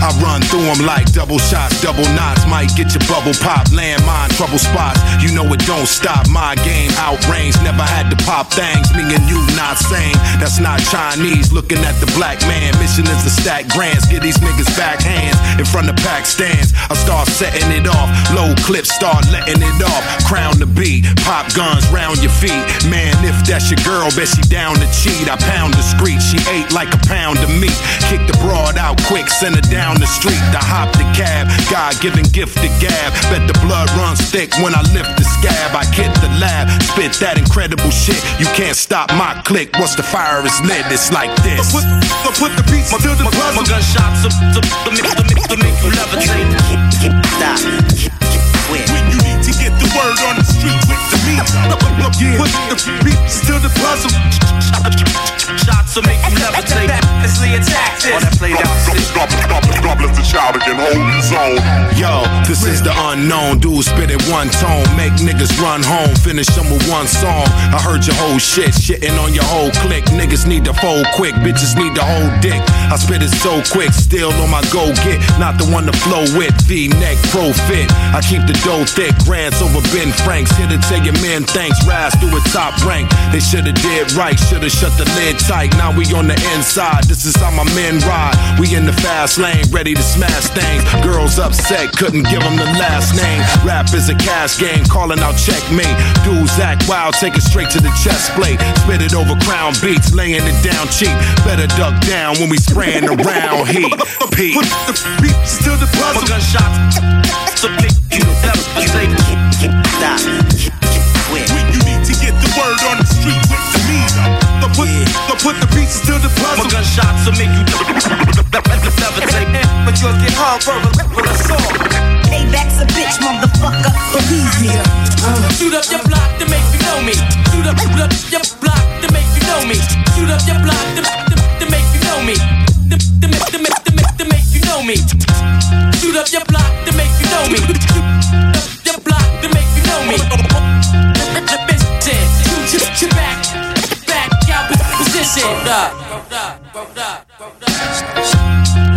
I run through them like double shots, double knots. Might get your bubble pop, landmine, trouble spots. You know it don't stop. My game outrange, never had to pop things. Me and you not same. That's not Chinese. Looking at the black man. Mission is to stack grants. Get these niggas backhands in front of pack stands. I start setting it off. Low clips start letting it off. Crown the beat. Pop guns round your feet. Man, if that's your girl, bet she down to cheat. I pound the street. She ate like a pound of meat. Kick the broad out quick. Send her down the street. I hop the cab. God-given gift to gab. Bet the blood runs thick when I lift the scab. I get the lab. Spit that incredible shit. You can't stop my click. Once the fire is lit, it's like this. Put the beats to the puzzle. My gunshots to make you levitate. Stop. When you need to get the word on the street with the beat. Put the beats to the puzzle. Shots to make you levitate. Let's lay attack this. All that played out. Stop, let the child again hold his own. Yo, this is the unknown. Dude spit it one tone. Make niggas run home. Finish them with one song. I heard your whole shit. Shitting on your whole clique. Niggas need to fold quick. Bitches need to hold dick. I spit it so quick. Still on my go get. Not the one to flow with. V-neck profit. I keep the dough thick. Grants over Ben Franks. Here to tell your men thanks. Rise through a top rank. They shoulda did right. Shoulda shut the lid tight. Now we on the inside. This is how my men ride. We in the fast lane. Ready to smash things. Girls upset. Couldn't give them the last name. Rap is a cash game. Calling out checkmate. Dudes act wild. Take it straight to the chest plate. Spit it over crown beats. Laying it down cheap. Better duck down when we spraying around heat. Pete. Put the beats to the puzzle. My gunshots to make you levitate. Stop. When you need to get the word on the street with the beat. Put the pieces to the puzzle. My gunshots to make you levitate. But you'll get hung for a assault. Payback's a bitch, motherfucker. Easier. Shoot up your block to make you know me. Shoot up your block to make you know me. Shoot up your block to make you know me. To make you know me. Shoot up your block to make you know me. Shoot up your block to make you know me. The bitch said, back out position.